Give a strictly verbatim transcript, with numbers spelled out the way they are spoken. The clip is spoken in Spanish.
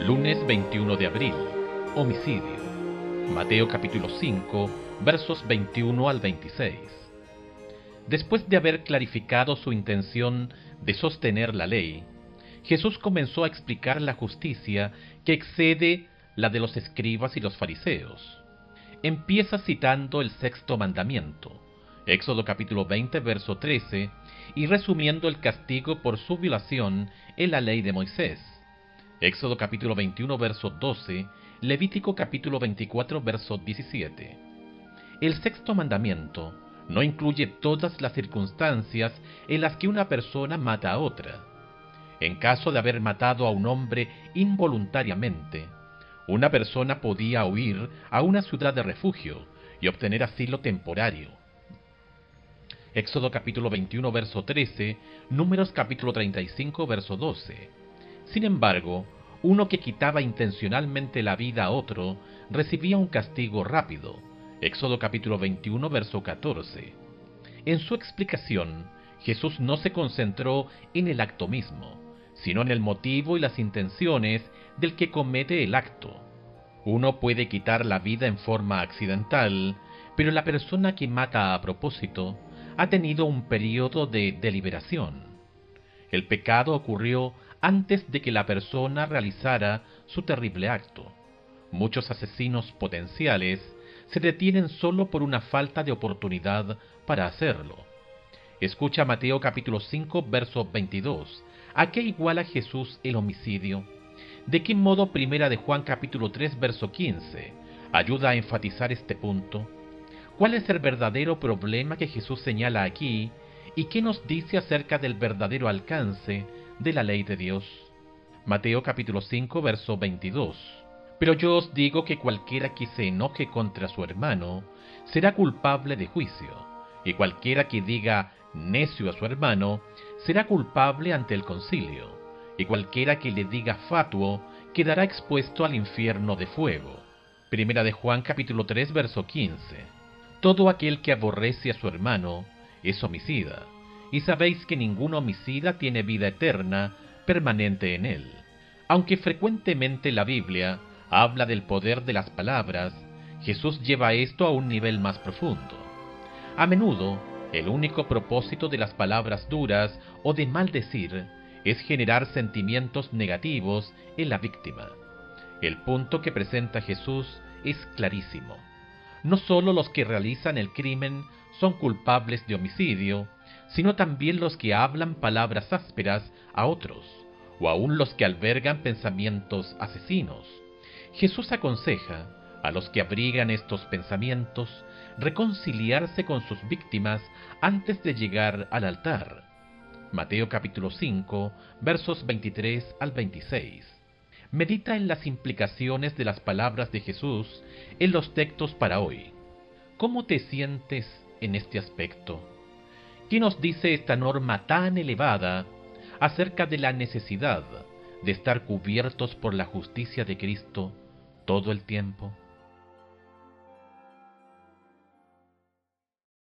Lunes veintiuno de abril. Homicidio. Mateo capítulo cinco, versos veintiuno al veintiséis. Después de haber clarificado su intención de sostener la ley, Jesús comenzó a explicar la justicia que excede la de los escribas y los fariseos. Empieza citando el sexto mandamiento, Éxodo capítulo veinte, verso trece, y resumiendo el castigo por su violación en la ley de Moisés, Éxodo capítulo veintiuno, verso doce, Levítico capítulo veinticuatro, verso diecisiete. El sexto mandamiento no incluye todas las circunstancias en las que una persona mata a otra. En caso de haber matado a un hombre involuntariamente, una persona podía huir a una ciudad de refugio y obtener asilo temporario. Éxodo capítulo veintiuno, verso trece, Números capítulo treinta y cinco, verso doce. Sin embargo, uno que quitaba intencionalmente la vida a otro recibía un castigo rápido. Éxodo capítulo veintiuno, verso catorce. En su explicación, Jesús no se concentró en el acto mismo, sino en el motivo y las intenciones del que comete el acto. Uno puede quitar la vida en forma accidental, pero la persona que mata a propósito ha tenido un periodo de deliberación. El pecado ocurrió antes de que la persona realizara su terrible acto. Muchos asesinos potenciales se detienen solo por una falta de oportunidad para hacerlo. Escucha Mateo capítulo cinco, verso veintidós. ¿A qué iguala Jesús el homicidio? ¿De qué modo Primera de Juan capítulo tres, verso quince ayuda a enfatizar este punto? ¿Cuál es el verdadero problema que Jesús señala aquí y qué nos dice acerca del verdadero alcance de la ley de Dios? Mateo capítulo cinco, verso veintidós. Pero yo os digo que cualquiera que se enoje contra su hermano será culpable de juicio, y cualquiera que diga necio a su hermano será culpable ante el concilio, y cualquiera que le diga fatuo quedará expuesto al infierno de fuego. Primera de Juan capítulo tres, verso quince. Todo aquel que aborrece a su hermano es homicida, y sabéis que ningún homicida tiene vida eterna permanente en él. Aunque frecuentemente la Biblia habla del poder de las palabras, Jesús lleva esto a un nivel más profundo. A menudo, el único propósito de las palabras duras o de maldecir es generar sentimientos negativos en la víctima. El punto que presenta Jesús es clarísimo. No solo los que realizan el crimen son culpables de homicidio, sino también los que hablan palabras ásperas a otros, o aún los que albergan pensamientos asesinos. Jesús aconseja a los que abrigan estos pensamientos reconciliarse con sus víctimas antes de llegar al altar. Mateo capítulo cinco, versos veintitrés al veintiséis. Medita en las implicaciones de las palabras de Jesús en los textos para hoy. ¿Cómo te sientes en este aspecto? ¿Qué nos dice esta norma tan elevada acerca de la necesidad de estar cubiertos por la justicia de Cristo todo el tiempo?